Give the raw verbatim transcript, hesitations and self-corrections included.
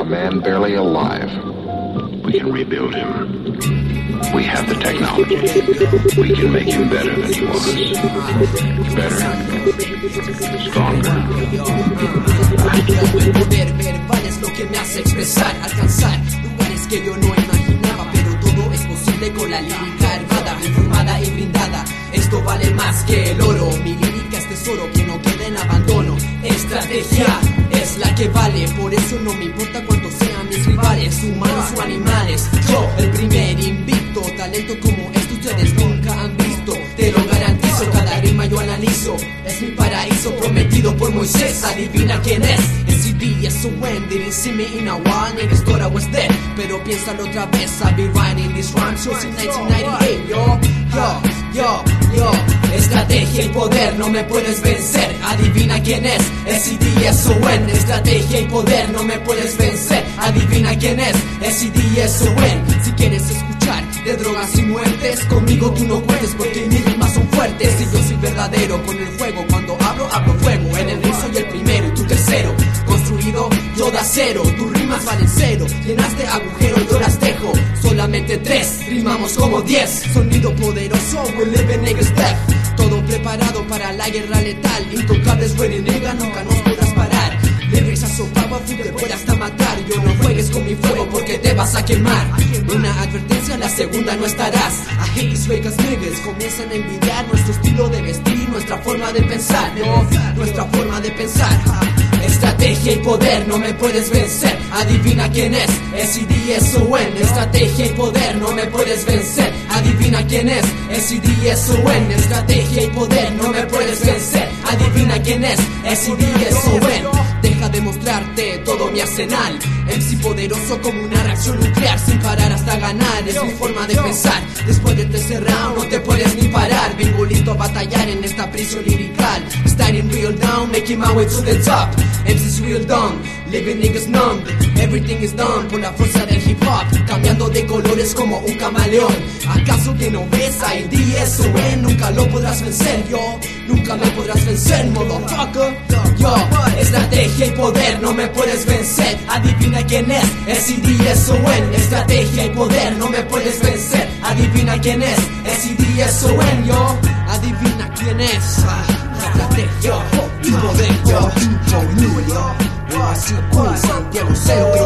man barely alive. We can rebuild him. We have the technology. We can make him better than he was. Better. Stronger. El poder verbal es lo que me hace expresar, alcanzar lugares que yo no imaginaba, pero todo es posible con la lírica armada, informada y brindada. Esto vale más que el oro, mi lírica es tesoro que no queda en abandono. Estrategia es la que vale, por eso no me importa cuántos sean mis rivales, humanos o animales. Yo, el primer invicto, talento como esto ustedes nunca han visto. Te lo garantizo, cada rima yo analizo. Es mi paraíso prometido por Moisés, adivina quién es. S D S O N, didn't see me in a while, niggas thought I was dead. Pero piénsalo otra vez, I've been writing this rhyme since nineteen ninety-eight, yo, yo, yo, yo. Estrategia y poder, no me puedes vencer, adivina quién es. S D S O N, estrategia y poder, no me puedes vencer, adivina quién es. S D S O N, si quieres escuchar de drogas y muertes, conmigo tú no cuentes porque mis rimas son fuertes. Y yo soy verdadero con el fuego, cuando hablo, hablo fuego. En el ring soy el primero y tú tercero, construido yo de acero, tus rimas valen cero. Llenaste agujero, yo las dejo, solamente tres, rimamos como diez. Sonido poderoso, we live in niggas death. Todo preparado para la guerra letal, intocables ready nigga, nunca nos podrás parar. Lyrics are so powerful, te puede hasta matar. Yo no juegues con mi fuego porque te vas a quemar. Una advertencia, la segunda no estarás. I hate these fake ass niggas, comienzan a envidiar nuestro estilo de vestir, nuestra forma de pensar, no, nuestra forma de pensar. Estrategia y poder, no me puedes vencer, adivina quién es. S D S O N, estrategia y poder, no me puedes vencer, adivina quién es. S D S O N, estrategia y poder, no me puedes vencer, adivina quién es. S D S O N, deja de mostrarte todo mi arsenal. M C poderoso como una reacción nuclear, sin parar hasta ganar, es mi forma de pensar. Después del tercer round no te puedes ni parar, vengo listo a batallar en esta prisión lirical. Starting real down, making my way to the top. M C's real dumb, living niggas numb. Everything is done por la fuerza del hip hop, cambiando de colores como un camaleón. ¿Acaso que no ves? I D S O N, nunca lo podrás vencer, yo. Nunca me podrás vencer, motherfucker. Yo, estrategia y poder, no me puedes vencer, adivina quién es. S D S O N, estrategia y poder, no me puedes vencer, adivina quién es. S D S O N, yo, adivina quién es. Estrategia y poder, yo, yo, yo, yo, yo, Santiago, cero.